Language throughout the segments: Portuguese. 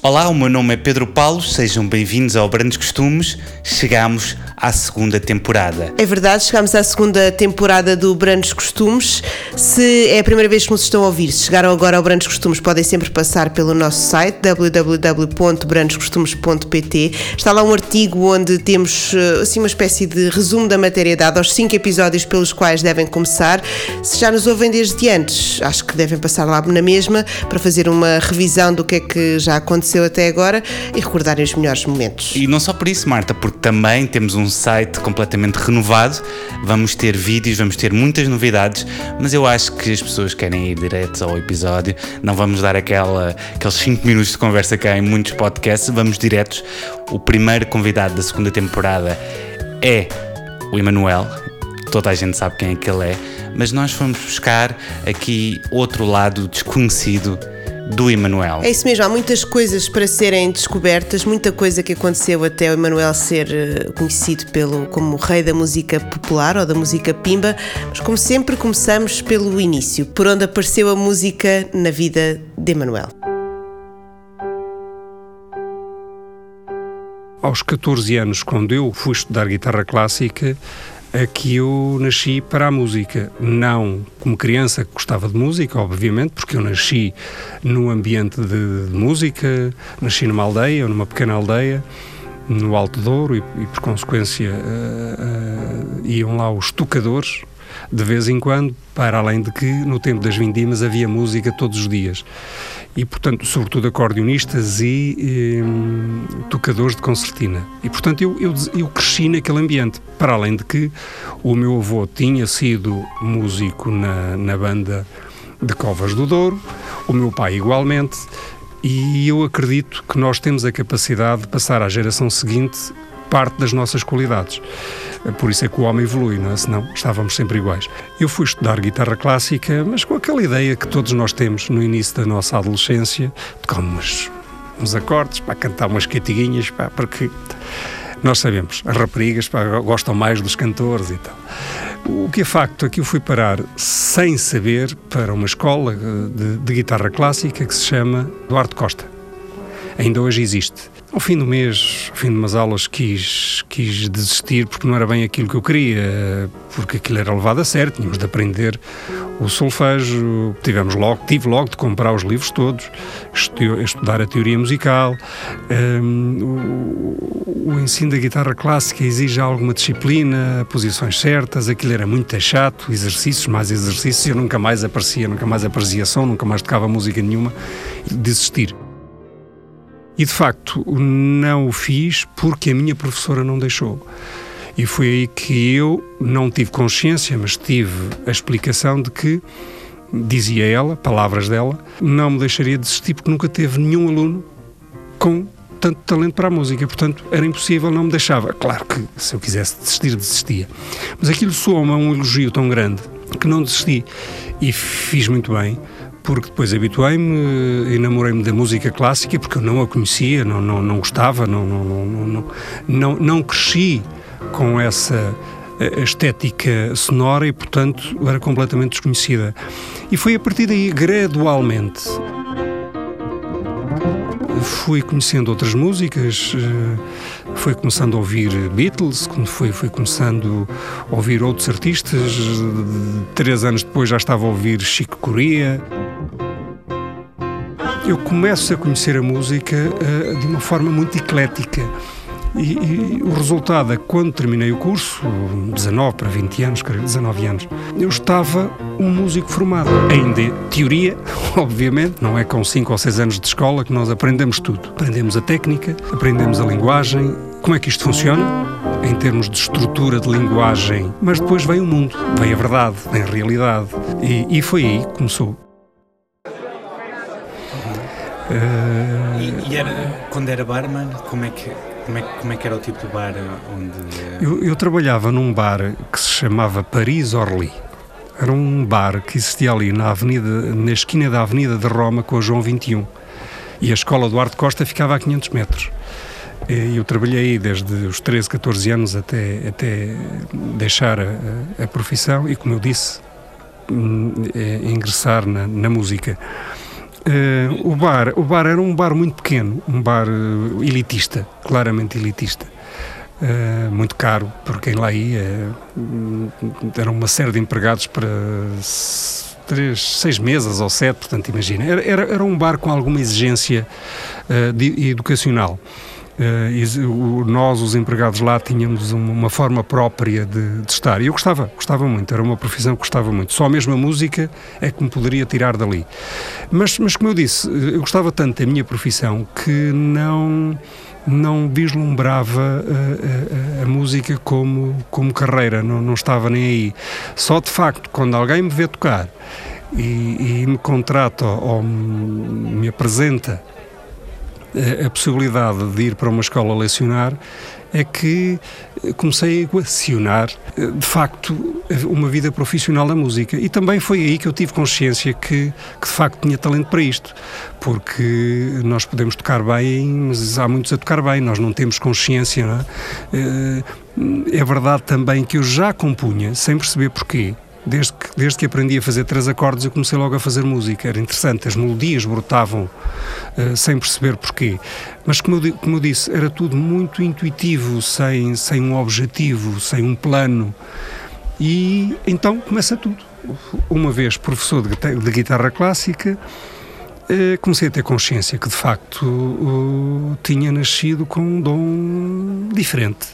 Olá, o meu nome é Pedro Paulo, sejam bem-vindos ao Brandos Costumes. Chegamos à segunda temporada. É verdade, chegamos à segunda temporada do Brandos Costumes. Se é a primeira vez que nos estão a ouvir, se chegaram agora ao Brandos Costumes, podem sempre passar pelo nosso site www.brandoscostumes.pt. Está lá um artigo onde temos assim uma espécie de resumo da matéria dada aos 5 episódios pelos quais devem começar. Se já nos ouvem desde antes, acho que devem passar lá na mesma para fazer uma revisão do que é que já aconteceu até agora e recordarem os melhores momentos. E não só por isso, Marta, porque também temos um site completamente renovado, vamos ter vídeos, vamos ter muitas novidades, mas eu acho que as pessoas querem ir direto ao episódio, não vamos dar aqueles 5 minutos de conversa que há em muitos podcasts, vamos diretos. O primeiro convidado da segunda temporada é o Emanuel, toda a gente sabe quem é que ele é, mas nós fomos buscar aqui outro lado desconhecido do Emanuel. É isso mesmo, há muitas coisas para serem descobertas, muita coisa que aconteceu até o Emanuel ser conhecido como o rei da música popular ou da música pimba, mas como sempre começamos pelo início, por onde apareceu a música na vida de Emanuel. Aos 14 anos, quando eu fui estudar guitarra clássica, que eu nasci para a música, não como criança que gostava de música, obviamente, porque eu nasci num ambiente de música, nasci numa aldeia, numa pequena aldeia, no Alto Douro, e por consequência iam lá os tocadores, de vez em quando, para além de que no tempo das vindimas havia música todos os dias. E, portanto, sobretudo acordeonistas e tocadores de concertina. E, portanto, eu cresci naquele ambiente. Para além de que o meu avô tinha sido músico na banda de Covas do Douro, o meu pai igualmente, e eu acredito que nós temos a capacidade de passar à geração seguinte parte das nossas qualidades. Por isso é que o homem evolui, não é? Senão estávamos sempre iguais. Eu fui estudar guitarra clássica, mas com aquela ideia que todos nós temos no início da nossa adolescência, tocamos uns acordes, para cantar umas catiguinhas, porque nós sabemos, as raparigas gostam mais dos cantores e tal. O que é facto é que eu fui parar sem saber para uma escola de guitarra clássica que se chama Duarte Costa. Ainda hoje existe. Ao fim do mês, ao fim de umas aulas, quis desistir porque não era bem aquilo que eu queria, porque aquilo era levado a sério, tínhamos de aprender o solfejo, tive logo de comprar os livros todos, estudar a teoria musical. O ensino da guitarra clássica exige alguma disciplina, posições certas, aquilo era muito chato, exercícios, mais exercícios, eu nunca mais aparecia som, nunca mais tocava música nenhuma, e desistir. E, de facto, não o fiz porque a minha professora não deixou. E foi aí que eu não tive consciência, mas tive a explicação de que, dizia ela, palavras dela, não me deixaria desistir porque nunca teve nenhum aluno com tanto talento para a música. Portanto, era impossível, não me deixava. Claro que, se eu quisesse desistir, desistia. Mas aquilo soou-me a um elogio tão grande que não desisti. E fiz muito bem, porque depois habituei-me, enamorei-me da música clássica, porque eu não a conhecia, não gostava, não cresci com essa estética sonora e, portanto, era completamente desconhecida. E foi a partir daí, gradualmente, fui conhecendo outras músicas, fui começando a ouvir Beatles, fui começando a ouvir outros artistas. 3 anos depois já estava a ouvir Chico Corea. Eu começo a conhecer a música de uma forma muito eclética. E o resultado é que, quando terminei o curso, 19 para 20 anos, 19 anos, eu estava um músico formado. Ainda teoria, obviamente, não é com 5 ou 6 anos de escola que nós aprendemos tudo. Aprendemos a técnica, aprendemos a linguagem, como é que isto funciona, em termos de estrutura de linguagem, mas depois vem o mundo, vem a verdade, vem a realidade. E foi aí que começou. E quando era barman, como é que era o tipo de bar onde... Eu trabalhava num bar que se chamava Paris Orly. Era um bar que existia ali na esquina da Avenida de Roma com a João 21. E a escola Duarte Costa ficava a 500 metros. Eu trabalhei aí desde os 13, 14 anos até deixar a profissão e, como eu disse, ingressar na música. O bar era um bar muito pequeno, um bar elitista, claramente elitista. Muito caro por quem lá ia. Era uma série de empregados para 6 mesas ou 7, portanto, imagina. Era um bar com alguma exigência educacional. Nós, os empregados lá, tínhamos uma forma própria de estar. E eu gostava muito, era uma profissão que gostava muito. Só mesmo a música é que me poderia tirar dali. Mas como eu disse, eu gostava tanto da minha profissão que não vislumbrava a música como carreira, não estava nem aí. Só de facto, quando alguém me vê tocar e me contrata ou me apresenta a possibilidade de ir para uma escola lecionar, é que comecei a equacionar, de facto, uma vida profissional da música. E também foi aí que eu tive consciência que de facto tinha talento para isto, porque nós podemos tocar bem, mas há muitos a tocar bem, nós não temos consciência, não é? É verdade também que eu já compunha, sem perceber porquê. Desde que aprendi a fazer 3 acordes, eu comecei logo a fazer música. Era interessante, as melodias brotavam sem perceber porquê. Mas, como eu disse, era tudo muito intuitivo, sem um objetivo, sem um plano. E então começa tudo. Uma vez professor de guitarra clássica, comecei a ter consciência que, de facto, tinha nascido com um dom diferente.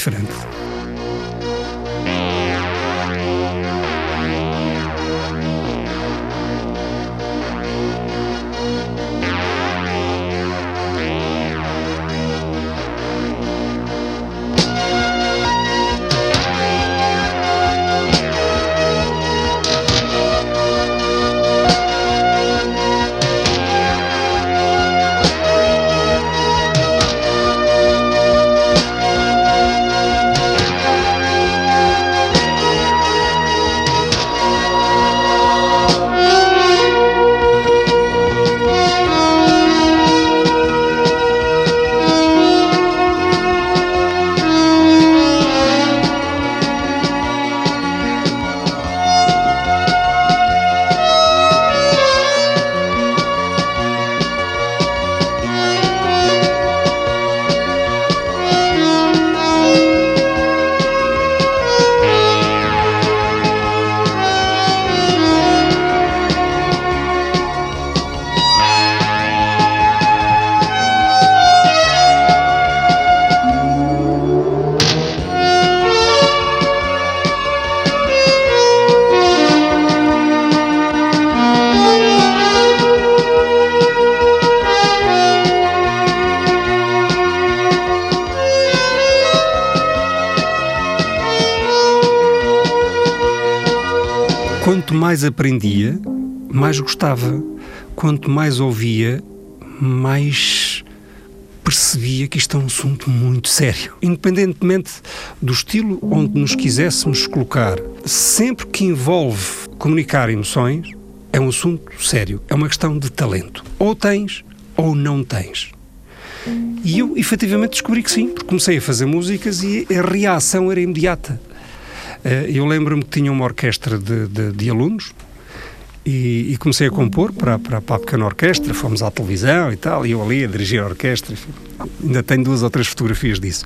Quanto mais aprendia, mais gostava. Quanto mais ouvia, mais percebia que isto é um assunto muito sério. Independentemente do estilo onde nos quiséssemos colocar, sempre que envolve comunicar emoções, é um assunto sério. É uma questão de talento. Ou tens, ou não tens. E eu, efetivamente, descobri que sim, porque comecei a fazer músicas e a reação era imediata. Eu lembro-me que tinha uma orquestra de alunos e comecei a compor para a pequena orquestra, fomos à televisão e tal, e eu ali a dirigir a orquestra, enfim, ainda tenho 2 ou 3 fotografias disso.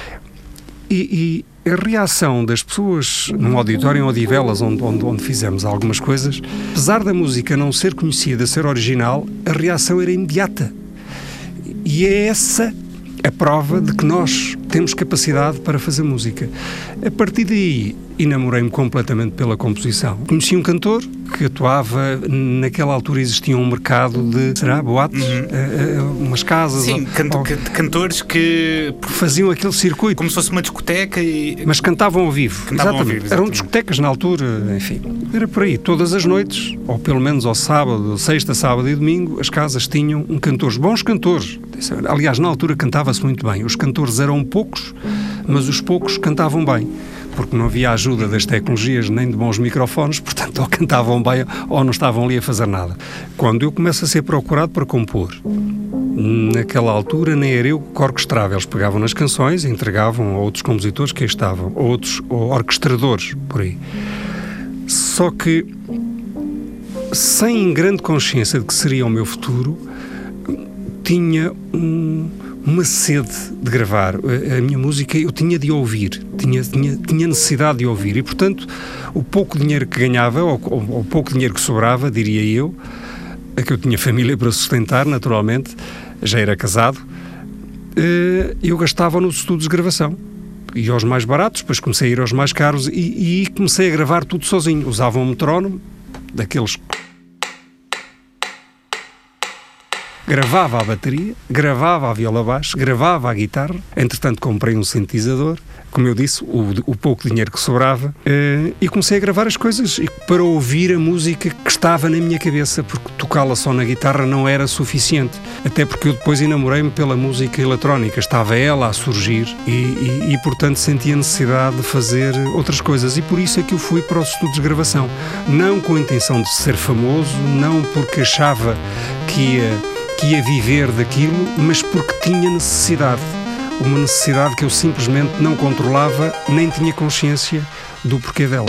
E a reação das pessoas num auditório em Odivelas, onde fizemos algumas coisas, apesar da música não ser conhecida, ser original, a reação era imediata. E é essa a prova de que nós temos capacidade para fazer música. A partir daí, enamorei-me completamente pela composição. Conheci um cantor que atuava, naquela altura existia um mercado de, boates? Umas casas? Sim, cantores que faziam aquele circuito. Como se fosse uma discoteca e... Mas cantavam ao vivo. Exatamente. Eram discotecas na altura, enfim. Era por aí. Todas as noites, ou pelo menos ao sábado, sexta, sábado e domingo, as casas tinham cantores, bons cantores. Aliás, na altura cantava-se muito bem. Os cantores eram poucos, mas os poucos cantavam bem, porque não havia ajuda das tecnologias nem de bons microfones, portanto ou cantavam bem ou não estavam ali a fazer nada. Quando eu começo a ser procurado para compor, naquela altura nem era eu que orquestrava, eles pegavam nas canções e entregavam a outros compositores que aí estavam, ou orquestradores, por aí. Só que sem grande consciência de que seria o meu futuro, tinha uma sede de gravar. A minha música eu tinha de ouvir, tinha necessidade de ouvir, e portanto o pouco dinheiro que ganhava, ou o pouco dinheiro que sobrava, diria eu, que eu tinha família para sustentar, naturalmente, já era casado, eu gastava nos estudos de gravação. Ia aos mais baratos, depois comecei a ir aos mais caros e comecei a gravar tudo sozinho. Usava um metrónomo, daqueles... Gravava a bateria, gravava a viola baixo, gravava a guitarra. Entretanto, comprei um sintetizador, como eu disse, o pouco dinheiro que sobrava, e comecei a gravar as coisas para ouvir a música que estava na minha cabeça, porque tocá-la só na guitarra não era suficiente. Até porque eu depois enamorei-me pela música eletrónica, estava ela a surgir e portanto, sentia a necessidade de fazer outras coisas. E por isso é que eu fui para os estudos de gravação. Não com a intenção de ser famoso, não porque achava que ia viver daquilo, mas porque tinha necessidade. Uma necessidade que eu simplesmente não controlava, nem tinha consciência do porquê dela.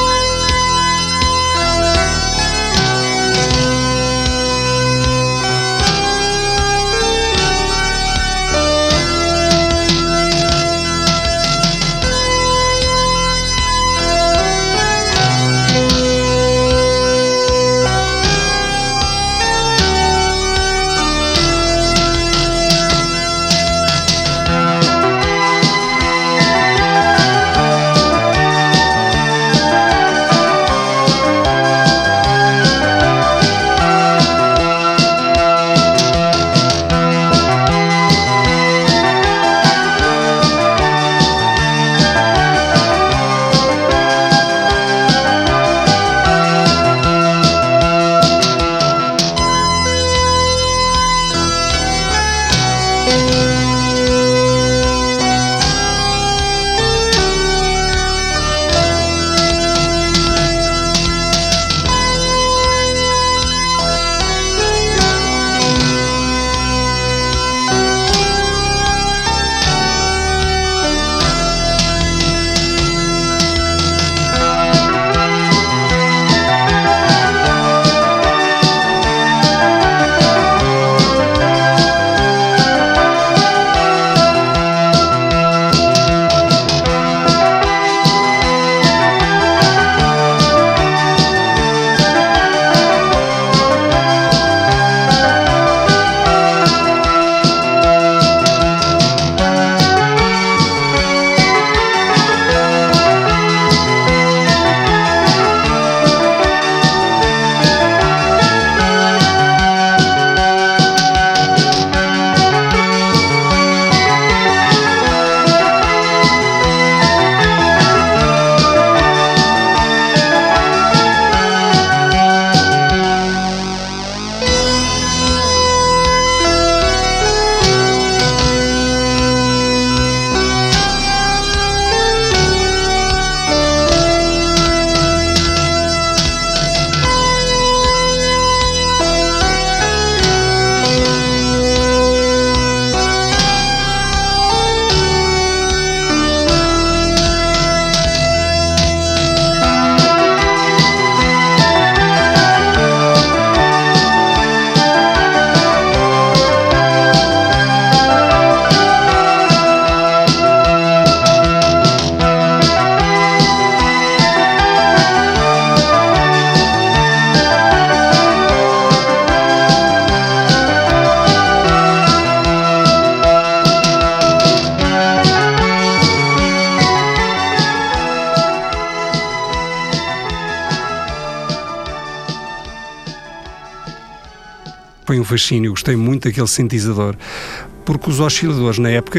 Foi um fascínio, gostei muito daquele sintetizador, porque os osciladores na época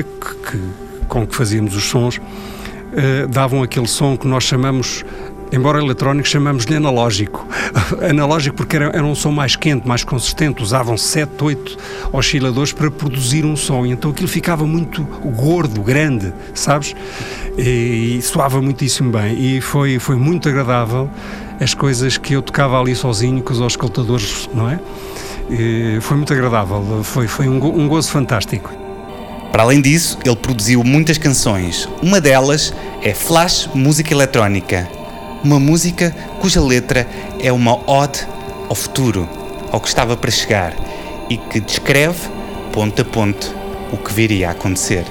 com que fazíamos os sons davam aquele som que nós chamamos, embora eletrónico, chamamos-lhe analógico. Analógico porque era um som mais quente, mais consistente, usavam 7, 8 osciladores para produzir um som, e então aquilo ficava muito gordo, grande, sabes? E soava muitíssimo bem, e foi muito agradável as coisas que eu tocava ali sozinho com os auscultadores, não é? E foi muito agradável, foi um gozo fantástico. Para além disso, ele produziu muitas canções. Uma delas é Flash Música Eletrónica, uma música cuja letra é uma ode ao futuro, ao que estava para chegar e que descreve, ponto a ponto, o que viria a acontecer.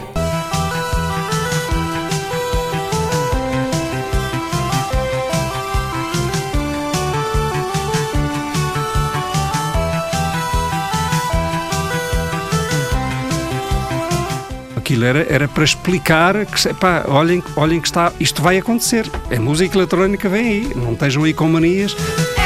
Aquilo era para explicar que, epá, olhem que isto vai acontecer. A música eletrónica vem aí, não estejam aí com manias.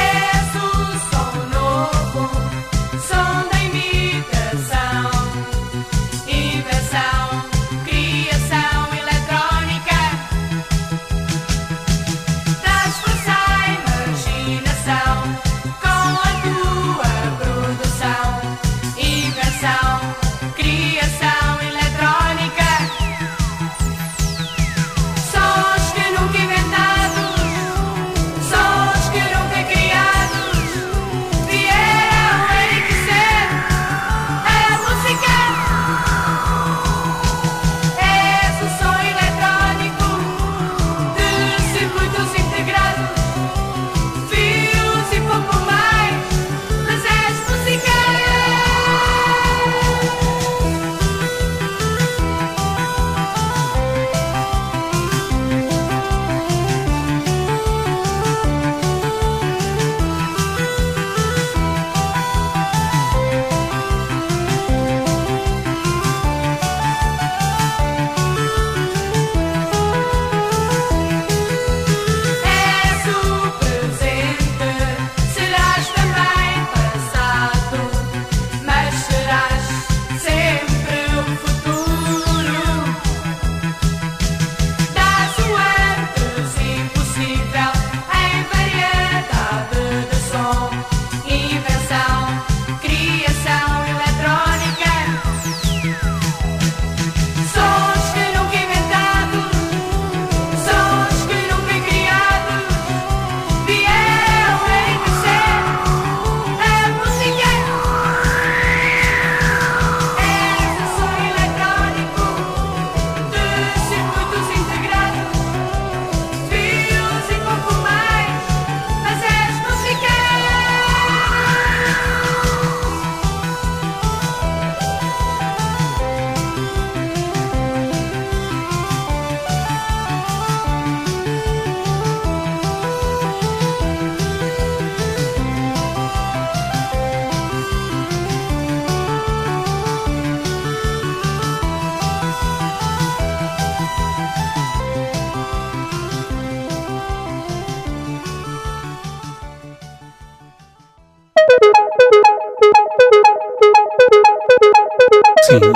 Sim,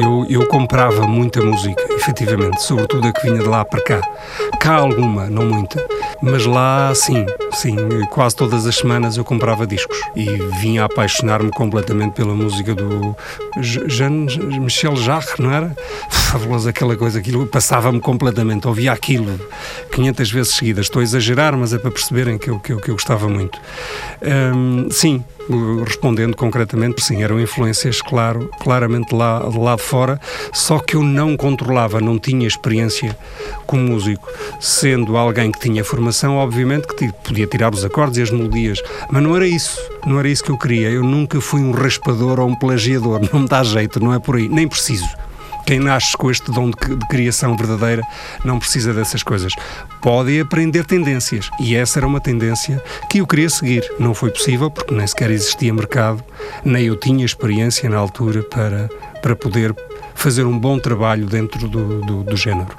eu comprava muita música, efetivamente, sobretudo a que vinha de lá para cá. Cá alguma, não muita, mas lá sim, quase todas as semanas eu comprava discos e vinha a apaixonar-me completamente pela música do Jean-Michel Jarre, não era? Fabuloso, aquela coisa, aquilo passava-me completamente, ouvia aquilo 500 vezes seguidas. Estou a exagerar, mas é para perceberem que eu gostava muito. Sim, respondendo concretamente, sim, eram influências, claramente lá de fora, só que eu não controlava, não tinha experiência como músico. Sendo alguém que tinha formação, obviamente que podia tirar os acordes e as melodias, mas não era isso que eu queria. Eu nunca fui um raspador ou um plagiador, não me dá jeito, não é por aí, nem preciso. Quem nasce com este dom de criação verdadeira não precisa dessas coisas. Pode aprender tendências. E essa era uma tendência que eu queria seguir. Não foi possível porque nem sequer existia mercado, nem eu tinha experiência na altura para poder fazer um bom trabalho dentro do género.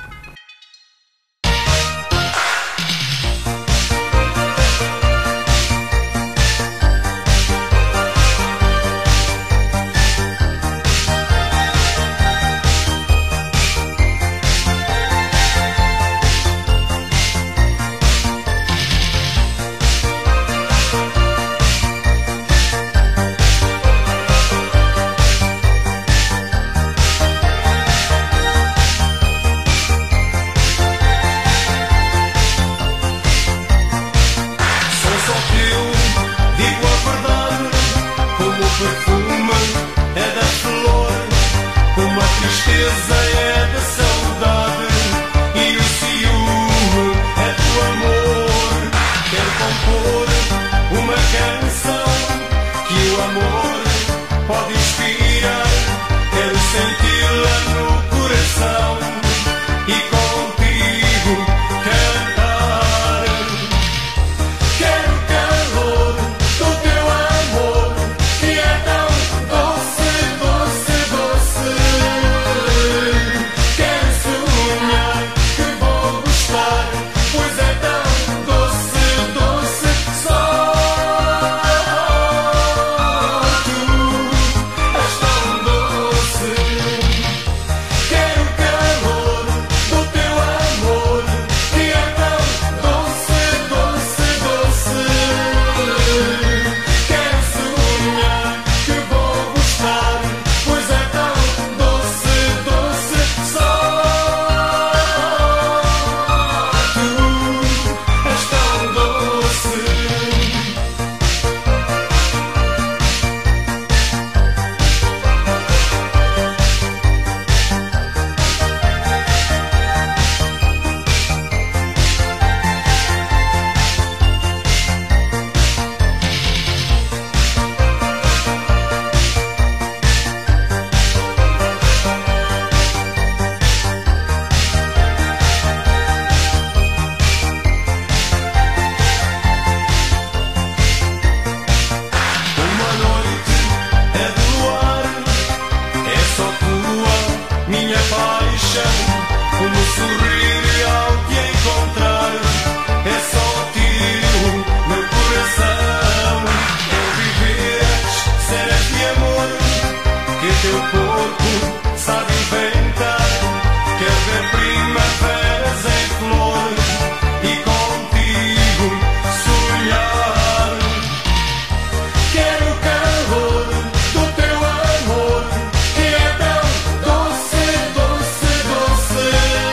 teu corpo sabe inventar. Quero ver primaveras em flor e contigo sonhar. Quero o calor do teu amor, que é tão doce, doce, doce.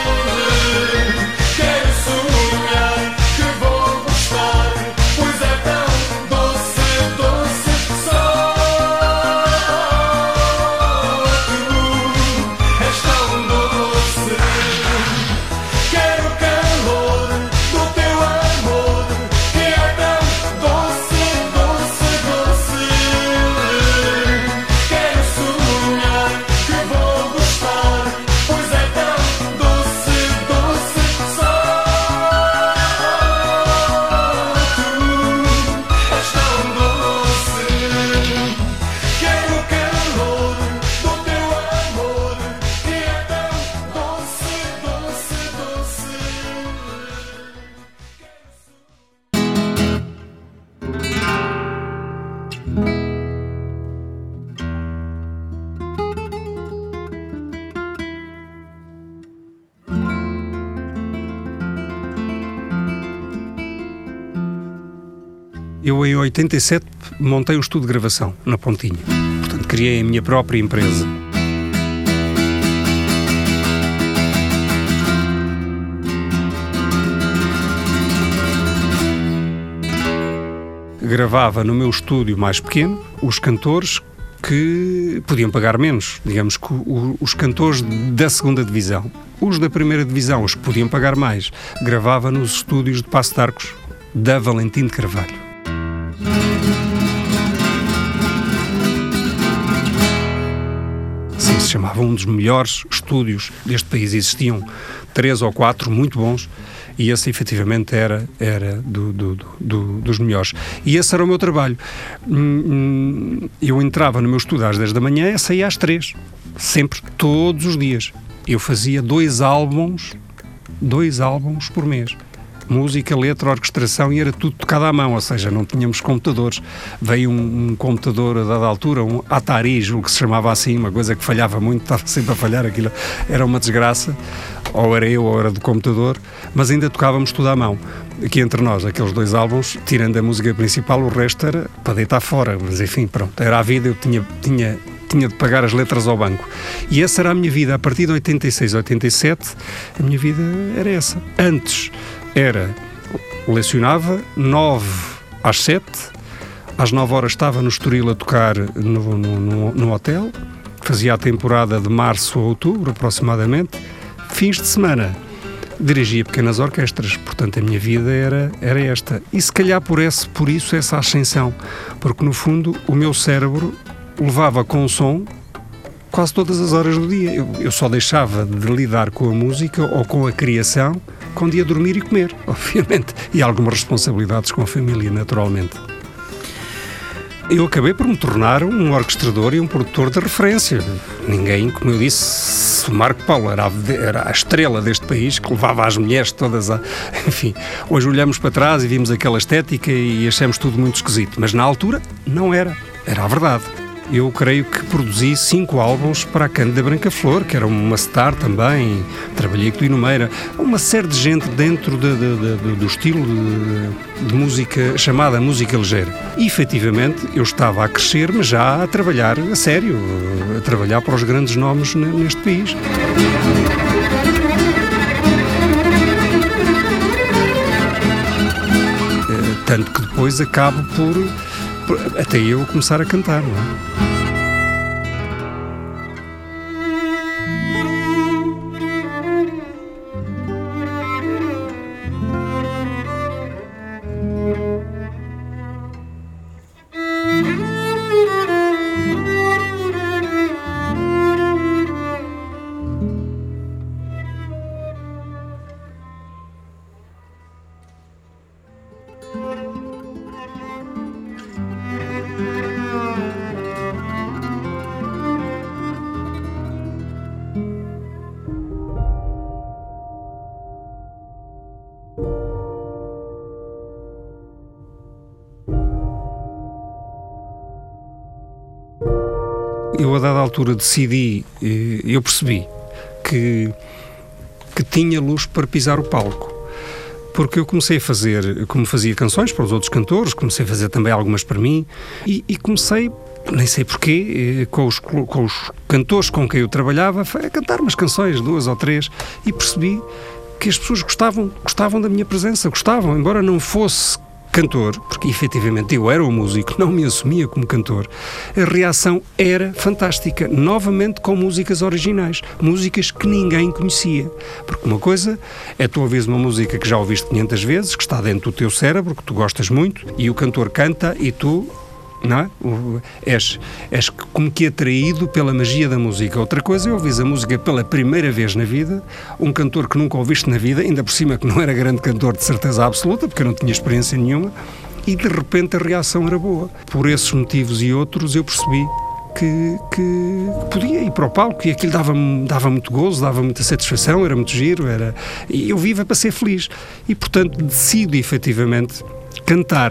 Quero sonhar que vou gostar, pois é tão doce, doce. Só tu és tão doce. Quero o calor do teu amor, que é tão doce, doce, doce. Quero sonhar que vou gostar, pois é tão doce, doce. Só tu és tão doce. Quero o calor do teu amor, que é tão doce, doce, doce. Eu, em 87, montei um estúdio de gravação na Pontinha. Portanto, criei a minha própria empresa. Gravava no meu estúdio mais pequeno os cantores que podiam pagar menos, digamos que os cantores da segunda divisão. Os da primeira divisão, os que podiam pagar mais, gravava nos estúdios de Paço de Arcos, da Valentim de Carvalho. Sim, se chamava um dos melhores estúdios deste país. Existiam 3 ou 4 muito bons e esse efetivamente era dos melhores. E esse era o meu trabalho. Eu entrava no meu estúdio às 10 da manhã e saía às 3, sempre, todos os dias. Eu fazia 2 álbuns por mês. Música, letra, orquestração, e era tudo tocado à mão, ou seja, não tínhamos computadores. Veio um computador a dada altura, um Atari, julgo que se chamava assim, uma coisa que falhava muito, estava sempre a falhar, aquilo era uma desgraça, ou era eu ou era do computador, mas ainda tocávamos tudo à mão. Aqui entre nós, aqueles 2 álbuns, tirando a música principal, o resto era para deitar fora, mas enfim, pronto, era a vida, eu tinha de pagar as letras ao banco. E essa era a minha vida. A partir de 86, 87, a minha vida era essa. Antes lecionava 9 às 7, às 9 horas estava no Estoril a tocar no hotel, fazia a temporada de março a outubro aproximadamente, fins de semana dirigia pequenas orquestras, portanto a minha vida era esta. E se calhar por isso essa ascensão, porque no fundo o meu cérebro levava com o som quase todas as horas do dia. Eu só deixava de lidar com a música ou com a criação quando ia dormir e comer, obviamente, e algumas responsabilidades com a família, naturalmente. Eu acabei por me tornar um orquestrador e um produtor de referência. Ninguém, como eu disse, o Marco Paulo era a estrela deste país, que levava as mulheres todas a... Enfim, hoje olhamos para trás e vimos aquela estética e achamos tudo muito esquisito, mas na altura não era a verdade. Eu creio que produzi 5 álbuns para a Cândida Branca Flor, que era uma star também, trabalhei com o Dino Meira, uma série de gente dentro do estilo de música chamada música ligeira. E, efetivamente, eu estava a crescer, mas já a trabalhar a sério, a trabalhar para os grandes nomes neste país. Tanto que depois acabo por até eu começar a cantar, não é? eu a dada altura decidi, eu percebi que tinha luz para pisar o palco. Porque eu comecei a fazer, como fazia canções para os outros cantores, comecei a fazer também algumas para mim e comecei, nem sei porquê, com os cantores com quem eu trabalhava, a cantar umas canções, 2 ou 3, e percebi que as pessoas gostavam da minha presença, gostavam, embora não fosse cantor, porque efetivamente eu era um músico, não me assumia como cantor, a reação era fantástica, novamente com músicas originais, músicas que ninguém conhecia, porque uma coisa é tu ouvires uma música que já ouviste 500 vezes, que está dentro do teu cérebro, que tu gostas muito, e o cantor canta e tu, não é? És como que atraído pela magia da música. Outra coisa é ouvires a música pela primeira vez na vida, um cantor que nunca ouviste na vida, ainda por cima que não era grande cantor de certeza absoluta, porque eu não tinha experiência nenhuma, e de repente a reação era boa. Por esses motivos e outros eu percebi que podia ir para o palco, e aquilo dava muito gozo, dava muita satisfação, era muito giro, e eu vivo para ser feliz. E portanto decido efetivamente cantar.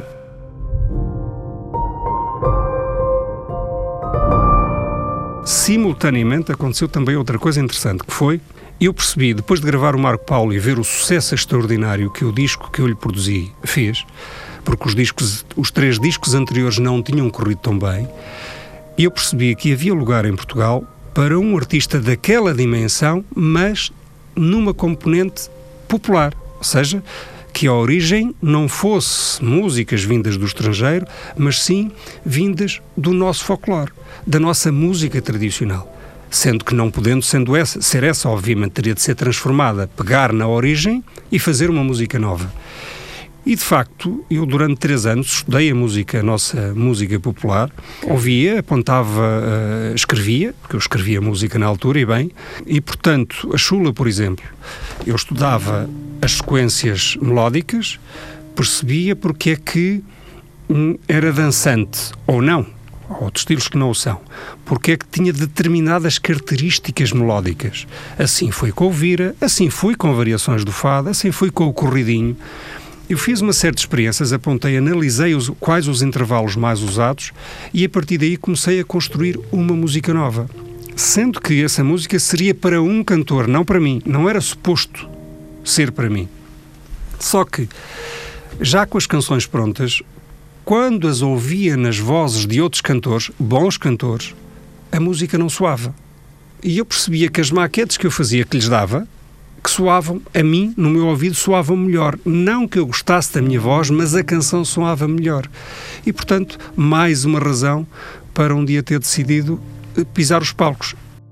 Simultaneamente aconteceu também outra coisa interessante, que foi, eu percebi, depois de gravar o Marco Paulo e ver o sucesso extraordinário que o disco que eu lhe produzi fez, porque os 3 discos anteriores não tinham corrido tão bem, e eu percebi que havia lugar em Portugal para um artista daquela dimensão, mas numa componente popular, ou seja, que a origem não fosse músicas vindas do estrangeiro, mas sim vindas do nosso folclore, da nossa música tradicional. Sendo que não podendo ser essa, obviamente, teria de ser transformada, pegar na origem e fazer uma música nova. E, de facto, eu durante 3 anos estudei a nossa música popular, ouvia, apontava, escrevia, porque eu escrevia música na altura e bem, e, portanto, a chula, por exemplo, eu estudava as sequências melódicas, percebia porque é que era dançante ou não, há outros estilos que não o são, porque é que tinha determinadas características melódicas. Assim foi com o vira, assim foi com variações do fado, assim foi com o corridinho. Eu fiz uma série de experiências, apontei, analisei quais os intervalos mais usados e a partir daí comecei a construir uma música nova. Sendo que essa música seria para um cantor, não para mim, não era suposto ser para mim. Só que, já com as canções prontas, quando as ouvia nas vozes de outros cantores, bons cantores, a música não soava. E eu percebia que as maquetes que eu fazia, que lhes dava, que soavam, a mim, no meu ouvido, soavam melhor. Não que eu gostasse da minha voz, mas a canção soava melhor. E, portanto, mais uma razão para um dia ter decidido pisar os palcos.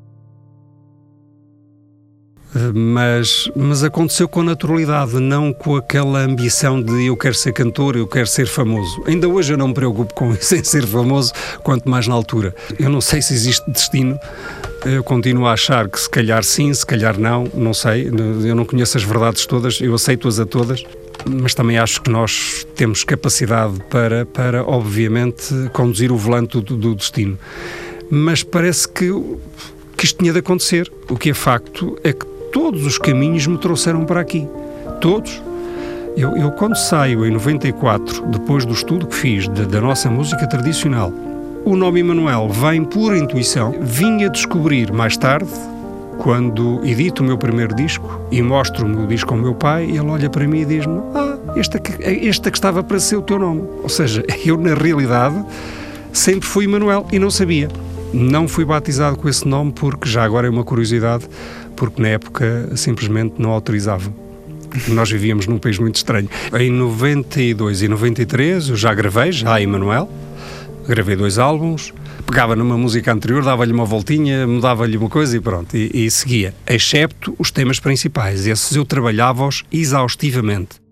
Mas aconteceu com naturalidade, não com aquela ambição de eu quero ser cantor, eu quero ser famoso. Ainda hoje eu não me preocupo com isso, em ser famoso, quanto mais na altura. Eu não sei se existe destino, eu continuo a achar que se calhar sim, se calhar não sei, eu não conheço as verdades todas, eu aceito-as a todas, mas também acho que nós temos capacidade para obviamente, conduzir o volante do destino. Mas parece que isto tinha de acontecer. O que é facto é que todos os caminhos me trouxeram para aqui. Todos. Eu quando saio em 94, depois do estudo que fiz da nossa música tradicional, o nome Emanuel vem por intuição. Vim a descobrir mais tarde, quando edito o meu primeiro disco e mostro o meu disco ao meu pai, ele olha para mim e diz-me: este que estava para ser o teu nome. Ou seja, eu na realidade sempre fui Emanuel e não sabia. Não fui batizado com esse nome porque, já agora é uma curiosidade, porque na época simplesmente não autorizavam. Nós vivíamos num país muito estranho. Em 92 e 93 eu já gravei, Emanuel, gravei 2 álbuns, pegava numa música anterior, dava-lhe uma voltinha, mudava-lhe uma coisa e pronto, e seguia, excepto os temas principais, esses eu trabalhava-os exaustivamente.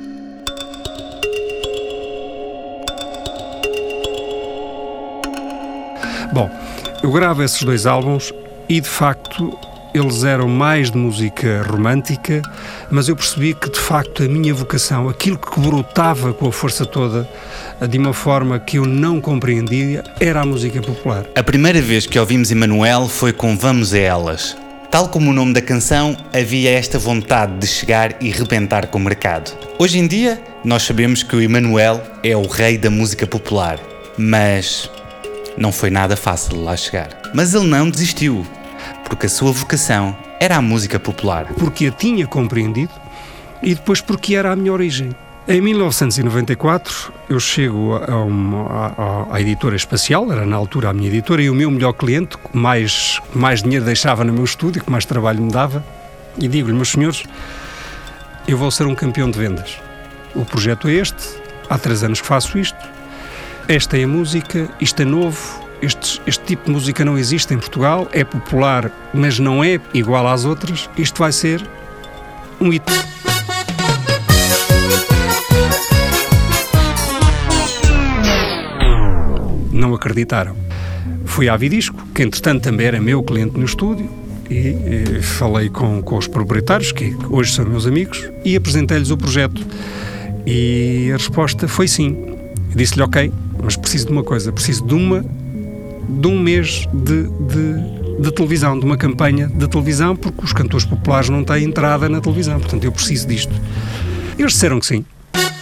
Bom, eu gravo esses 2 álbuns e, de facto, eles eram mais de música romântica, mas eu percebi que, de facto, a minha vocação, aquilo que brotava com a força toda, de uma forma que eu não compreendia, era a música popular. A primeira vez que ouvimos Emanuel foi com Vamos a Elas. Tal como o nome da canção, havia esta vontade de chegar e rebentar com o mercado. Hoje em dia, nós sabemos que o Emanuel é o rei da música popular, mas Não foi nada fácil lá chegar. Mas ele não desistiu, porque a sua vocação era a música popular. Porque a tinha compreendido e depois porque era a minha origem. Em 1994 eu chego à editora Espacial, era na altura a minha editora, e o meu melhor cliente, que mais dinheiro deixava no meu estúdio, que mais trabalho me dava, e digo-lhe: meus senhores, eu vou ser um campeão de vendas. O projeto é este, há 3 anos que faço isto, esta é a música, isto é novo, este tipo de música não existe em Portugal, é popular, mas não é igual às outras, isto vai ser um hit. Não acreditaram. Fui à Avidisco, que entretanto também era meu cliente no estúdio, e falei com os proprietários, que hoje são meus amigos, e apresentei-lhes o projeto. E a resposta foi sim. Disse-lhe: ok, mas preciso de uma coisa, preciso de um mês de televisão, de uma campanha de televisão, porque os cantores populares não têm entrada na televisão, portanto eu preciso disto. Eles disseram que sim.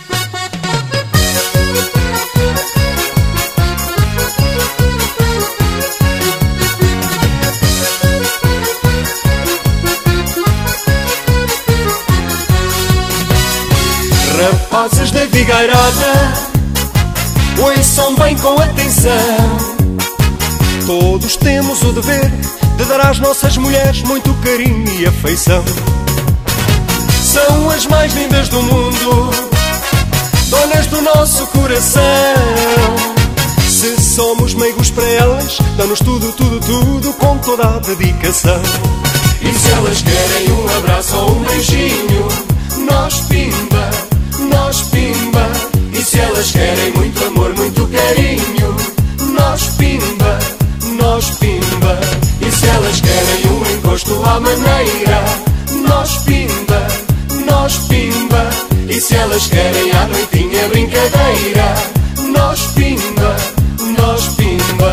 Rapazes da Figueirada, ouçam bem com atenção. Todos temos o dever de dar às nossas mulheres muito carinho e afeição. São as mais lindas do mundo, donas do nosso coração. Se somos meigos para elas, dão-nos tudo, tudo, tudo, com toda a dedicação. E se elas querem um abraço ou um beijinho, nós pimba, nós pimba. E se elas querem muito amor, muito carinho, nós pimba, nós pimba. E se elas querem um encosto à maneira, nós pimba, nós pimba. E se elas querem à noitinha brincadeira, nós pimba, nós pimba.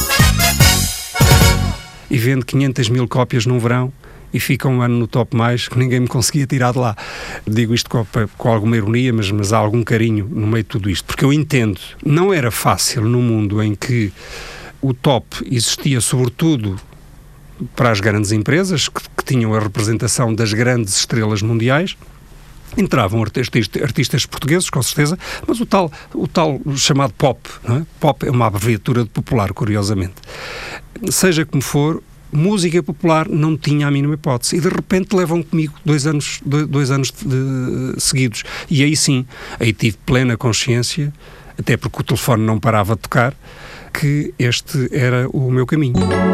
E vendo 500 mil cópias num verão, e fica um ano no top mais, que ninguém me conseguia tirar de lá. Digo isto com alguma ironia, mas há algum carinho no meio de tudo isto, porque eu entendo, não era fácil num mundo em que o top existia sobretudo para as grandes empresas, que tinham a representação das grandes estrelas mundiais. Entravam artistas portugueses, com certeza, mas o tal chamado pop, não é? Pop é uma abreviatura de popular, curiosamente. Seja como for, música popular não tinha a mínima hipótese, e de repente levam comigo 2 anos seguidos, e aí sim, aí tive plena consciência, até porque o telefone não parava de tocar, que este era o meu caminho.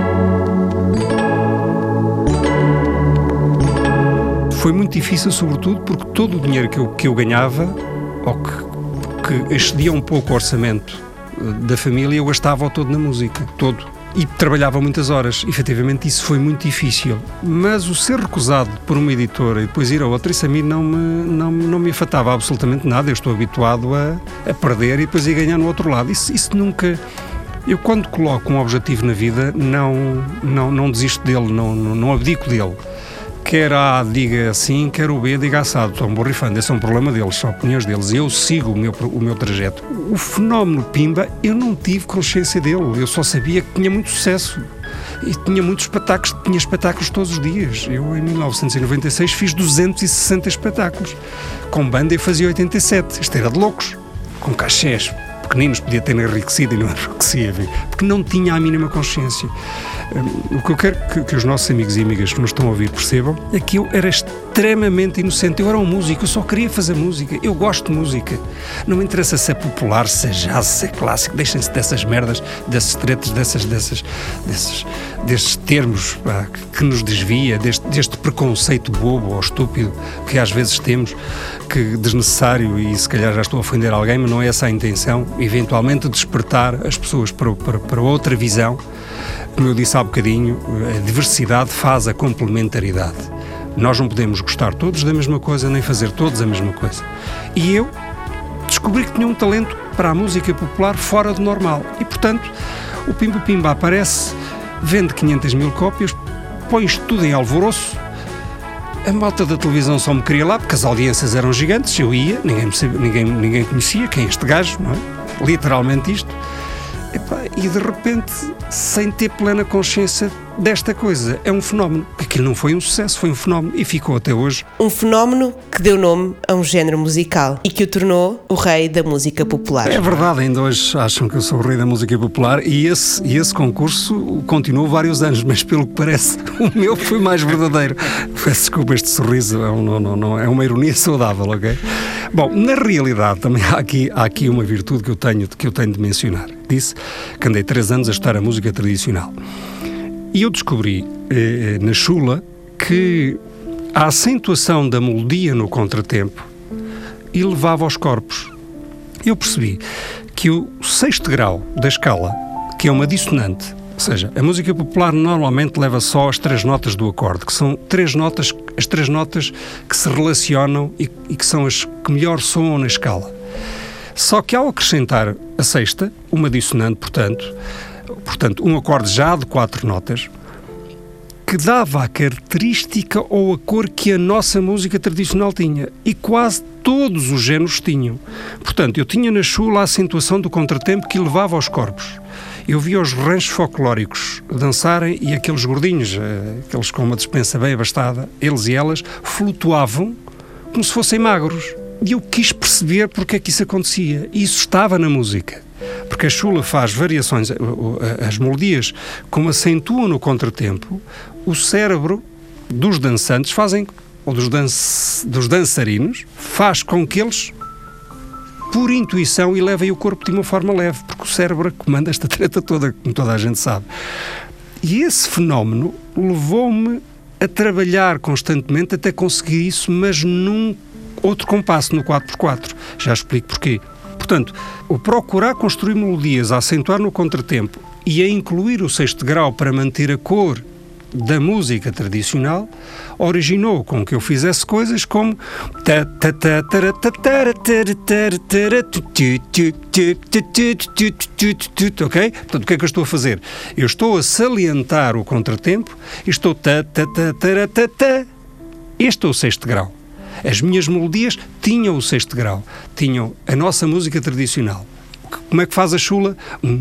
Foi muito difícil, sobretudo porque todo o dinheiro que eu ganhava, ou que excedia um pouco o orçamento da família, eu gastava-o todo na música, todo. E trabalhava muitas horas. Efetivamente isso foi muito difícil. Mas o ser recusado por uma editora e depois ir a outra, isso a mim não me afetava absolutamente nada. Eu estou habituado a perder e depois ir ganhar no outro lado. Isso nunca... Eu, quando coloco um objetivo na vida, não desisto dele, não abdico dele. Quer A diga assim, quer o B diga assado. Estou borrifando, esse é um problema deles, são opiniões deles. Eu sigo o meu trajeto. O fenómeno Pimba, eu não tive consciência dele. Eu só sabia que tinha muito sucesso. E tinha muitos espetáculos, tinha espetáculos todos os dias. Eu, em 1996, fiz 260 espetáculos. Com banda eu fazia 87. Isto era de loucos. Com cachés pequeninos, podia ter enriquecido e não enriquecia, porque não tinha a mínima consciência. O que eu quero que os nossos amigos e amigas que nos estão a ouvir percebam é que eu era extremamente inocente. Eu era um músico, eu só queria fazer música. Eu gosto de música. Não me interessa se é popular, se é jazz, se é clássico. Deixem-se dessas merdas, desses tretos, desses termos que nos desvia, deste preconceito bobo ou estúpido que às vezes temos, que desnecessário, e se calhar já estou a ofender alguém, mas não é essa a intenção. Eventualmente despertar as pessoas para outra visão. Como eu disse há bocadinho, a diversidade faz a complementaridade. Nós não podemos gostar todos da mesma coisa, nem fazer todos a mesma coisa. E eu descobri que tinha um talento para a música popular fora do normal. E, portanto, o Pimba Pimba aparece, vende 500 mil cópias, põe-se tudo em alvoroço. A malta da televisão só me queria lá, porque as audiências eram gigantes. Eu ia, ninguém conhecia quem é este gajo, não é? Literalmente isto. e de repente, sem ter plena consciência desta coisa, é um fenómeno. Aquilo não foi um sucesso, foi um fenómeno e ficou até hoje. Um fenómeno que deu nome a um género musical e que o tornou o rei da música popular. É verdade, ainda hoje acham que eu sou o rei da música popular e esse concurso continuou vários anos, mas pelo que parece, o meu foi mais verdadeiro. Peço desculpa, este sorriso é uma ironia saudável, ok? Bom, na realidade também há aqui uma virtude que eu tenho de mencionar. Disse que andei 3 anos a estudar a música tradicional. E eu descobri na chula que a acentuação da melodia no contratempo elevava aos corpos. Eu percebi que o 6º grau da escala, que é uma dissonante, ou seja, a música popular normalmente leva só as 3 notas do acorde, que são as 3 notas que se relacionam e que são as que melhor soam na escala. Só que ao acrescentar a 6ª, uma dissonante, portanto, um acorde já de 4 notas, que dava a característica ou a cor que a nossa música tradicional tinha. E quase todos os géneros tinham. Portanto, eu tinha na chula a acentuação do contratempo que elevava aos corpos. Eu via os ranchos folclóricos dançarem e aqueles gordinhos, aqueles com uma despensa bem abastada, eles e elas, flutuavam como se fossem magros. E eu quis perceber porque é que isso acontecia. E isso estava na música. Porque a chula faz variações, as melodias, como acentuam no contratempo, o cérebro dos dançantes ou dos dançarinos, faz com que eles, por intuição, elevem o corpo de uma forma leve, porque o cérebro comanda esta treta toda, como toda a gente sabe. E esse fenómeno levou-me a trabalhar constantemente até conseguir isso, mas num outro compasso, no 4x4. Já explico porquê. Portanto, o procurar construir melodias a acentuar no contratempo e a incluir o 6º grau para manter a cor da música tradicional originou com que eu fizesse coisas como ok? Portanto, o que é que eu estou a fazer? Eu estou a salientar o contratempo e estou este é o 6º grau. As minhas melodias tinham o 6º grau, tinham a nossa música tradicional. Como é que faz a chula?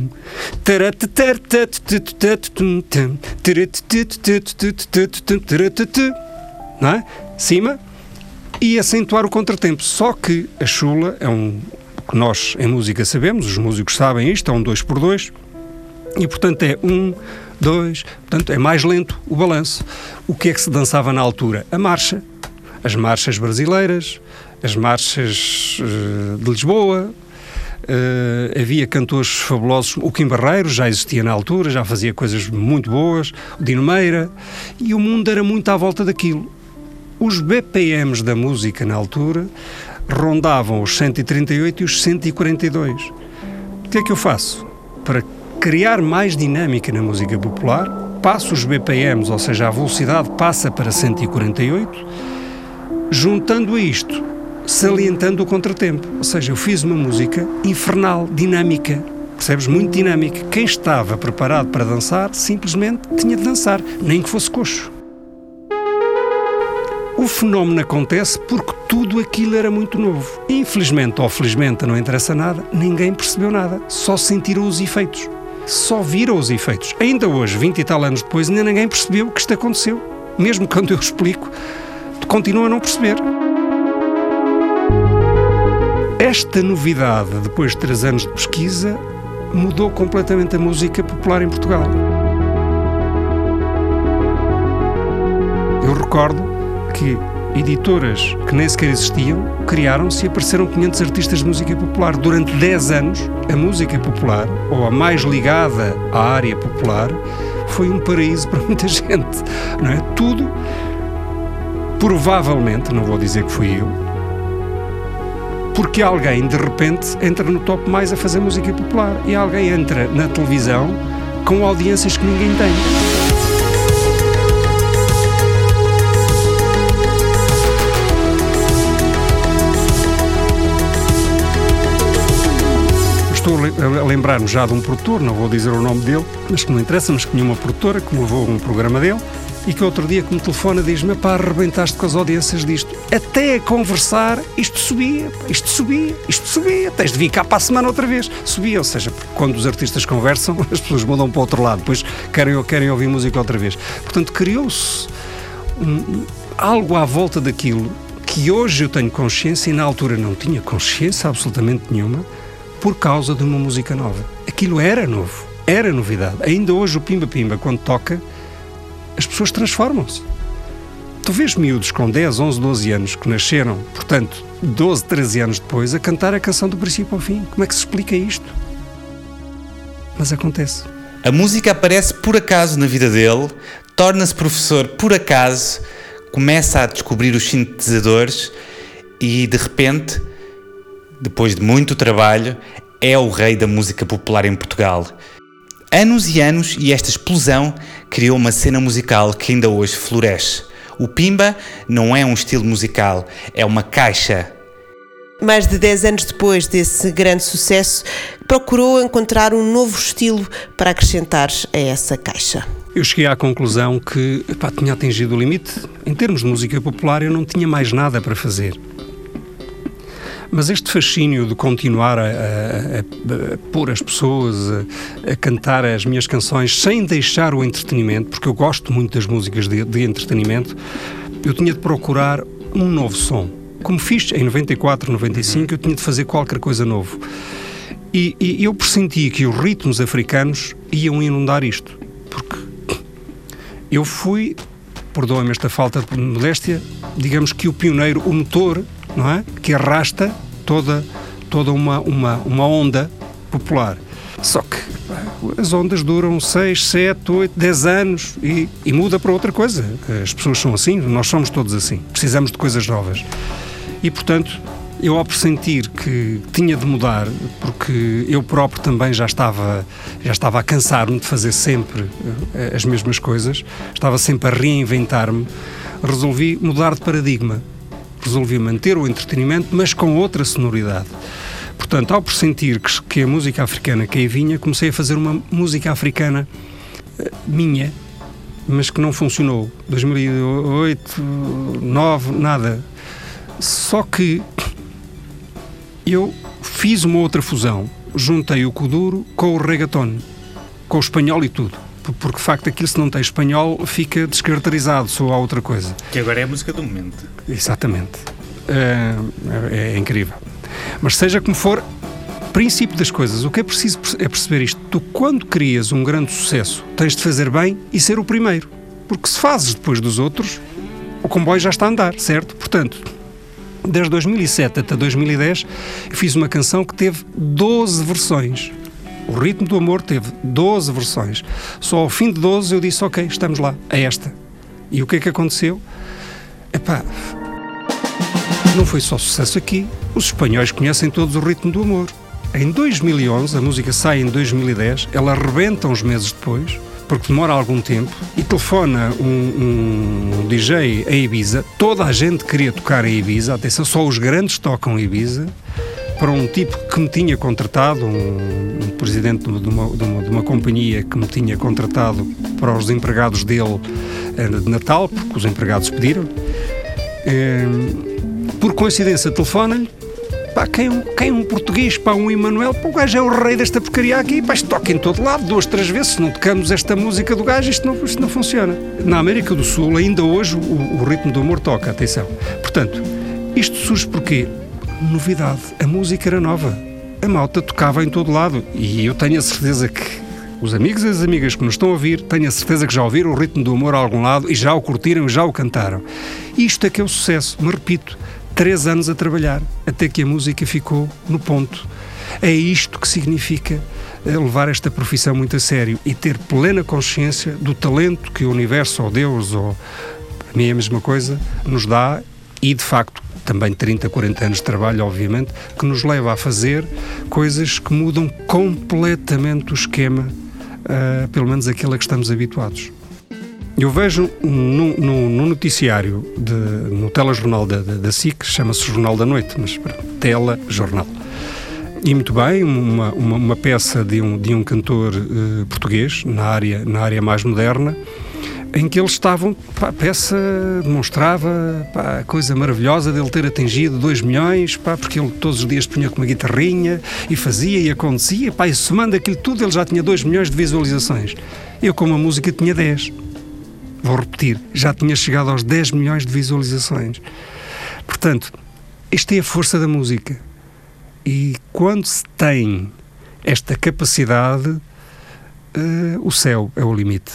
Não é? Cima e acentuar o contratempo. Só que a chula é o que nós em música sabemos, os músicos sabem isto, é um 2x2 e portanto é 1, 2, portanto é mais lento o balanço. O que é que se dançava na altura? A marcha. As marchas brasileiras, as marchas de Lisboa, havia cantores fabulosos, o Kim Barreiros já existia na altura, já fazia coisas muito boas, o Dino Meira, e o mundo era muito à volta daquilo. Os BPMs da música na altura rondavam os 138 e os 142. O que é que eu faço? Para criar mais dinâmica na música popular, passo os BPMs, ou seja, a velocidade passa para 148, juntando a isto, salientando o contratempo. Ou seja, eu fiz uma música infernal, dinâmica, percebes? Muito dinâmica. Quem estava preparado para dançar, simplesmente tinha de dançar, nem que fosse coxo. O fenómeno acontece porque tudo aquilo era muito novo. Infelizmente ou felizmente, não interessa nada, ninguém percebeu nada, só sentiram os efeitos. Só viram os efeitos. Ainda hoje, 20 e tal anos depois, ainda ninguém percebeu que isto aconteceu. Mesmo quando eu explico, continua a não perceber. Esta novidade, depois de 3 anos de pesquisa, mudou completamente a música popular em Portugal. Eu recordo que editoras que nem sequer existiam, criaram-se e apareceram 500 artistas de música popular. Durante 10 anos, a música popular, ou a mais ligada à área popular, foi um paraíso para muita gente, não é? Tudo, provavelmente, não vou dizer que fui eu, porque alguém, de repente, entra no top mais a fazer música popular e alguém entra na televisão com audiências que ninguém tem. estou a lembrar-me já de um produtor, não vou dizer o nome dele, mas que não interessa, mas que tinha uma produtora que me levou a um programa dele e que outro dia que me telefona diz-me: pá, arrebentaste com as audiências disto. Até a conversar, isto subia, tens de vir cá para a semana outra vez. Subia, ou seja, porque quando os artistas conversam, as pessoas mudam para o outro lado, depois querem ouvir música outra vez. Portanto, criou-se algo à volta daquilo que hoje eu tenho consciência e na altura não tinha consciência absolutamente nenhuma, por causa de uma música nova. Aquilo era novo, era novidade. Ainda hoje o Pimba Pimba, quando toca, as pessoas transformam-se. Tu vês miúdos com 10, 11, 12 anos que nasceram, portanto, 12, 13 anos depois, a cantar a canção do princípio ao fim. Como é que se explica isto? Mas acontece. A música aparece por acaso na vida dele, torna-se professor por acaso, começa a descobrir os sintetizadores e, de repente, depois de muito trabalho, é o rei da música popular em Portugal. Anos e anos, e esta explosão criou uma cena musical que ainda hoje floresce. O Pimba não é um estilo musical, é uma caixa. Mais de 10 anos depois desse grande sucesso, procurou encontrar um novo estilo para acrescentar a essa caixa. Eu cheguei à conclusão que tinha atingido o limite. Em termos de música popular, eu não tinha mais nada para fazer. Mas este fascínio de continuar a pôr as pessoas a cantar as minhas canções sem deixar o entretenimento, porque eu gosto muito das músicas de entretenimento, eu tinha de procurar um novo som. Como fiz em 94, 95, eu tinha de fazer qualquer coisa novo. E eu pressenti que os ritmos africanos iam inundar isto. Porque eu fui, perdoa-me esta falta de modéstia, digamos que o pioneiro, o motor, não é? Que arrasta toda uma onda popular. Só que as ondas duram 6, 7, 8, 10 anos e muda para outra coisa. As pessoas são assim, nós somos todos assim. Precisamos de coisas novas. E, portanto, eu ao pressentir que tinha de mudar, porque eu próprio também já estava a cansar-me de fazer sempre as mesmas coisas, estava sempre a reinventar-me, resolvi mudar de paradigma. Resolvi manter o entretenimento, mas com outra sonoridade. Portanto, ao pressentir que a música africana que aí vinha, comecei a fazer uma música africana minha, mas que não funcionou. 2008, 2009, nada. Só que eu fiz uma outra fusão. Juntei o kuduro com o reggaeton, com o espanhol e tudo. Porque, de facto, aquilo, se não tem espanhol, fica descaracterizado, soa outra coisa. Que agora é a música do momento. Exatamente. É incrível. Mas seja como for, princípio das coisas, o que é preciso é perceber isto. Tu, quando crias um grande sucesso, tens de fazer bem e ser o primeiro. Porque se fazes depois dos outros, o comboio já está a andar, certo? Portanto, desde 2007 até 2010, eu fiz uma canção que teve 12 versões. O Ritmo do Amor teve 12 versões. Só ao fim de 12 eu disse: ok, estamos lá, é esta. E o que é que aconteceu? Não foi só sucesso aqui. Os espanhóis conhecem todos o Ritmo do Amor. Em 2011, a música sai em 2010, ela arrebenta uns meses depois, porque demora algum tempo, e telefona um DJ em Ibiza. Toda a gente queria tocar em Ibiza, atenção, só os grandes tocam em Ibiza, para um tipo que me tinha contratado, um presidente de uma companhia que me tinha contratado para os empregados dele de Natal, porque os empregados pediram. Por coincidência, telefona-lhe: quem é um português, um Emanuel, o gajo é o rei desta porcaria aqui, isto toca em todo lado, 2, 3 vezes, se não tocamos esta música do gajo, isto não funciona. Na América do Sul, ainda hoje, o Ritmo do Amor toca, atenção. Portanto, isto surge porquê? Novidade, a música era nova, a malta tocava em todo lado, e eu tenho a certeza que os amigos e as amigas que nos estão a ouvir, tenho a certeza que já ouviram o Ritmo do Amor a algum lado e já o curtiram e já o cantaram. Isto é que é o sucesso, mas repito, 3 anos a trabalhar, até que a música ficou no ponto. É isto que significa levar esta profissão muito a sério e ter plena consciência do talento que o universo, ou Deus, ou para mim é a mesma coisa, nos dá, e de facto também 30, 40 anos de trabalho, obviamente, que nos leva a fazer coisas que mudam completamente o esquema, pelo menos aquele a que estamos habituados. Eu vejo no noticiário, no telejornal da SIC, chama-se Jornal da Noite, mas telejornal. E muito bem, uma peça de um cantor português, na área mais moderna, em que eles estavam, a peça demonstrava a coisa maravilhosa dele ter atingido 2 milhões, porque ele todos os dias punha com uma guitarrinha e fazia e acontecia, e somando aquilo tudo ele já tinha 2 milhões de visualizações. Eu com a música tinha 10. Vou repetir, já tinha chegado aos 10 milhões de visualizações. Portanto, esta é a força da música. E quando se tem esta capacidade, o céu é o limite.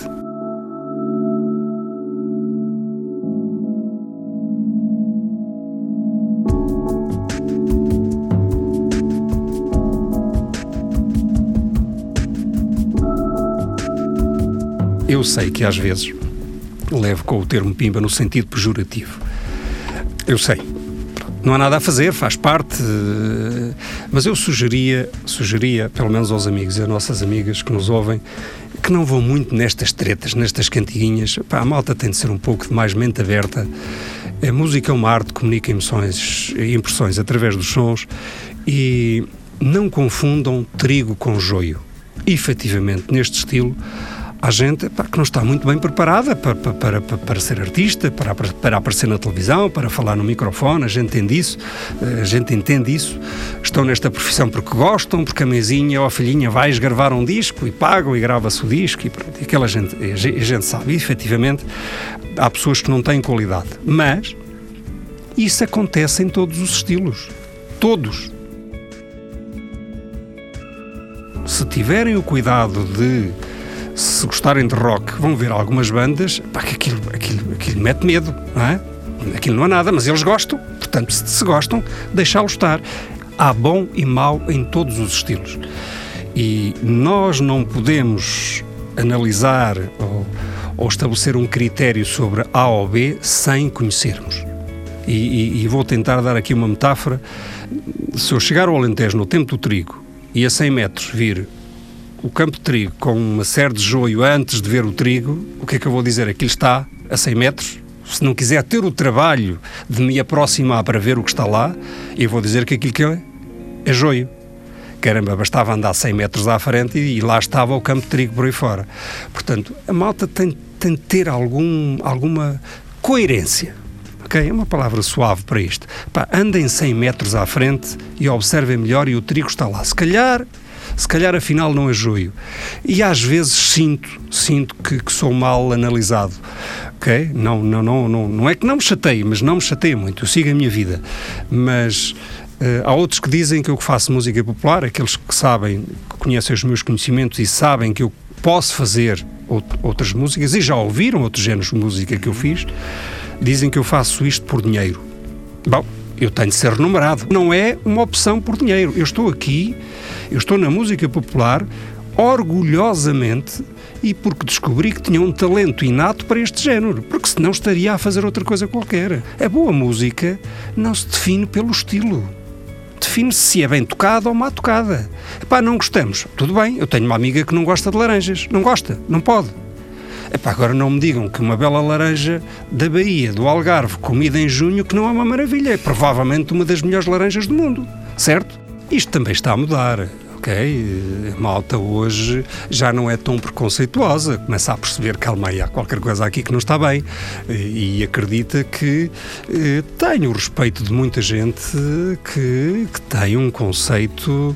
Eu sei que às vezes levo com o termo pimba no sentido pejorativo. Eu sei. Não há nada a fazer, faz parte, mas eu sugeria, pelo menos aos amigos e às nossas amigas que nos ouvem, que não vão muito nestas tretas, nestas cantiguinhas. A malta tem de ser um pouco de mais mente aberta. A música é uma arte que comunica emoções e impressões através dos sons e não confundam trigo com joio. Efetivamente, neste estilo, há gente que não está muito bem preparada para ser artista, para aparecer na televisão, para falar no microfone, a gente entende isso, estão nesta profissão porque gostam, porque a mãezinha ou a filhinha vai gravar um disco e pagam e grava-se o disco e pronto, aquela gente, a gente sabe, e, efetivamente há pessoas que não têm qualidade, mas isso acontece em todos os estilos, todos. Se tiverem o cuidado de, se gostarem de rock, vão ver algumas bandas, que aquilo mete medo, não é? Aquilo não é nada, mas eles gostam, portanto, se gostam, deixá-los estar. Há bom e mau em todos os estilos. E nós não podemos analisar ou estabelecer um critério sobre A ou B sem conhecermos. E vou tentar dar aqui uma metáfora. Se eu chegar ao Alentejo no tempo do trigo e a 100 metros vir o campo de trigo com uma série de joio antes de ver o trigo, o que é que eu vou dizer? Aquilo está a 100 metros. Se não quiser ter o trabalho de me aproximar para ver o que está lá, eu vou dizer que aquilo que é joio. Caramba, bastava andar 100 metros à frente e lá estava o campo de trigo por aí fora. Portanto, a malta tem de ter alguma coerência. Ok? É uma palavra suave para isto. Andem 100 metros à frente e observem melhor e o trigo está lá. Se calhar afinal não é joio. E às vezes sinto que sou mal analisado. Ok? Não é que não me chateie, mas não me chateia muito. Eu sigo a minha vida. Mas há outros que dizem que eu faço música popular, aqueles que sabem, que conhecem os meus conhecimentos e sabem que eu posso fazer outras músicas e já ouviram outros géneros de música que eu fiz, dizem que eu faço isto por dinheiro. Bom, eu tenho de ser remunerado. Não é uma opção por dinheiro. Eu estou na música popular orgulhosamente e porque descobri que tinha um talento inato para este género, porque senão estaria a fazer outra coisa qualquer. A boa música não se define pelo estilo. Define-se se é bem tocada ou má tocada. Não gostamos. Tudo bem, eu tenho uma amiga que não gosta de laranjas. Não gosta, não pode. Agora não me digam que uma bela laranja da Bahia, do Algarve, comida em junho, que não é uma maravilha. É provavelmente uma das melhores laranjas do mundo, certo? Isto também está a mudar, ok? A malta hoje já não é tão preconceituosa, começa a perceber que há qualquer coisa aqui que não está bem e acredita que tem o respeito de muita gente que tem um conceito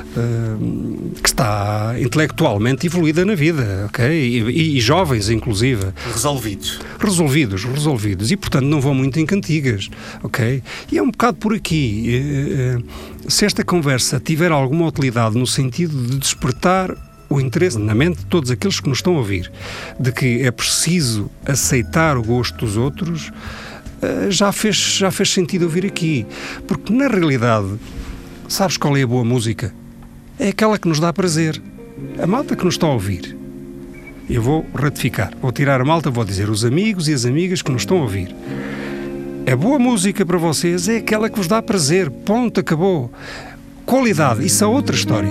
que está intelectualmente evoluída na vida, ok? E jovens, inclusive. Resolvidos. E, portanto, não vão muito em cantigas, ok? E é um bocado por aqui. Se esta conversa tiver alguma utilidade no sentido de despertar o interesse na mente de todos aqueles que nos estão a ouvir, de que é preciso aceitar o gosto dos outros, já fez sentido ouvir aqui. Porque, na realidade, sabes qual é a boa música? É aquela que nos dá prazer. A malta que nos está a ouvir. Eu vou ratificar, vou tirar a malta, vou dizer os amigos e as amigas que nos estão a ouvir. A boa música para vocês é aquela que vos dá prazer. Ponto, acabou. Qualidade, isso é outra história.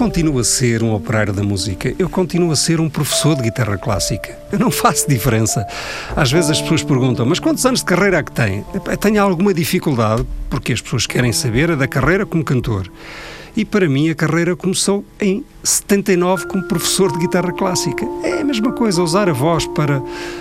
continuo a ser um operário da música, eu continuo a ser um professor de guitarra clássica. Eu não faço diferença. Às vezes as pessoas perguntam, mas quantos anos de carreira é que tem? Tenho alguma dificuldade, porque as pessoas querem saber da carreira como cantor. E para mim a carreira começou em 79 como professor de guitarra clássica. É a mesma coisa, usar a voz para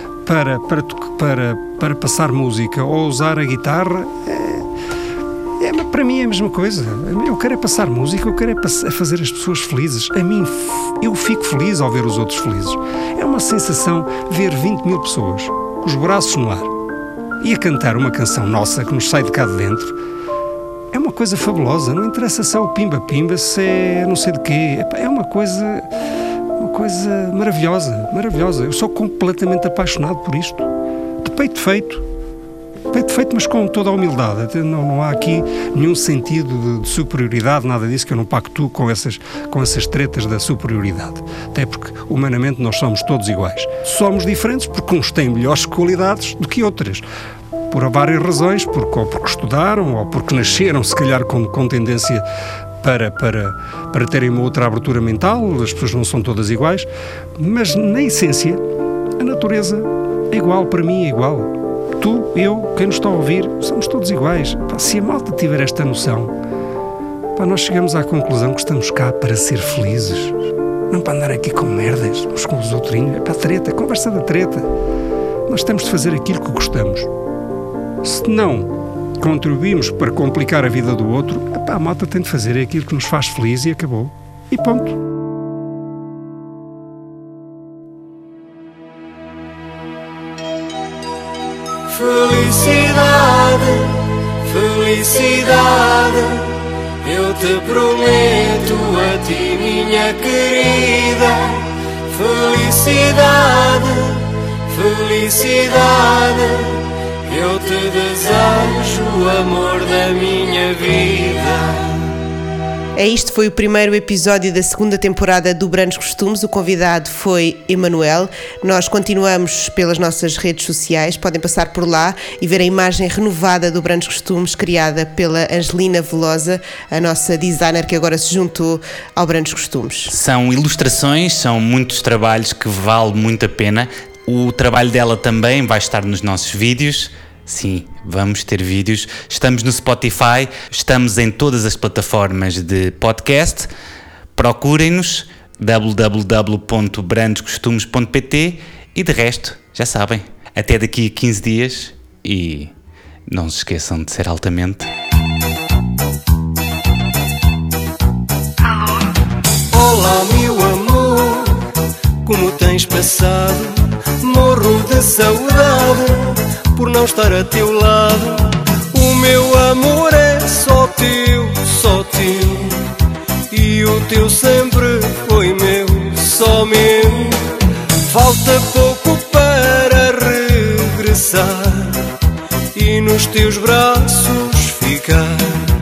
passar música ou usar a guitarra, para mim é a mesma coisa. Eu quero é passar música, eu quero é fazer as pessoas felizes. Eu fico feliz ao ver os outros felizes. É uma sensação ver 20 mil pessoas com os braços no ar e a cantar uma canção nossa que nos sai de cá de dentro. É uma coisa fabulosa, não interessa só o pimba-pimba, se é não sei de quê. É uma coisa maravilhosa, maravilhosa. Eu sou completamente apaixonado por isto. De peito feito, mas com toda a humildade. Não há aqui nenhum sentido de superioridade, nada disso, que eu não pactuo com essas tretas da superioridade. Até porque, humanamente, nós somos todos iguais. Somos diferentes porque uns têm melhores qualidades do que outras. Por várias razões, ou porque estudaram, ou porque nasceram, se calhar, com tendência para terem uma outra abertura mental. As pessoas não são todas iguais, mas na essência a natureza é igual, para mim é igual. Tu, eu, quem nos está a ouvir, somos todos iguais. Se a malta tiver esta noção, nós chegamos à conclusão que estamos cá para ser felizes, não para andar aqui com merdas uns com os outrinhos. Para a treta, conversa da treta. Nós temos de fazer aquilo que gostamos. Se não contribuímos para complicar a vida do outro, a malta tem de fazer aquilo que nos faz feliz e acabou. E ponto. Felicidade, felicidade, eu te prometo a ti, minha querida. Felicidade, felicidade, eu te desejo o amor da minha vida. Isto foi o primeiro episódio da segunda temporada do Brandos Costumes. O convidado foi Emanuel. Nós continuamos pelas nossas redes sociais. Podem passar por lá e ver a imagem renovada do Brandos Costumes, criada pela Angelina Velosa, a nossa designer que agora se juntou ao Brandos Costumes. São ilustrações, são muitos trabalhos que vale muito a pena. O trabalho dela também vai estar nos nossos vídeos. Sim, vamos ter vídeos. Estamos no Spotify, estamos em todas as plataformas de podcast. Procurem-nos, www.brandoscostumes.pt, e de resto, já sabem, até daqui a 15 dias e não se esqueçam de ser altamente. Olá, meu amor, como tens passado? Morro de saudade por não estar a teu lado. O meu amor é só teu, e o teu sempre foi meu, só meu. Falta pouco para regressar e nos teus braços ficar.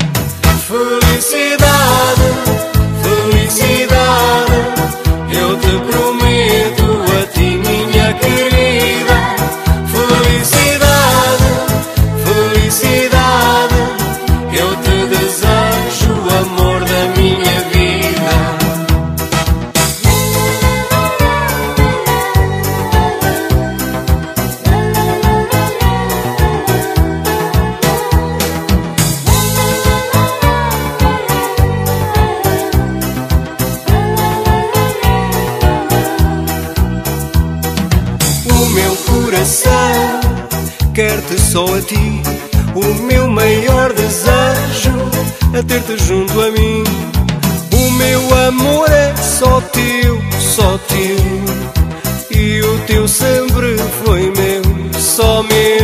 Felicidade, felicidade, eu te prometo a ti, minha querida. Felicidade, felicidade, eu te desejo o amor da minha vida. O meu coração quer-te só a ti. O meu maior desejo é ter-te junto a mim. O meu amor é só teu, e o teu sempre foi meu, só meu.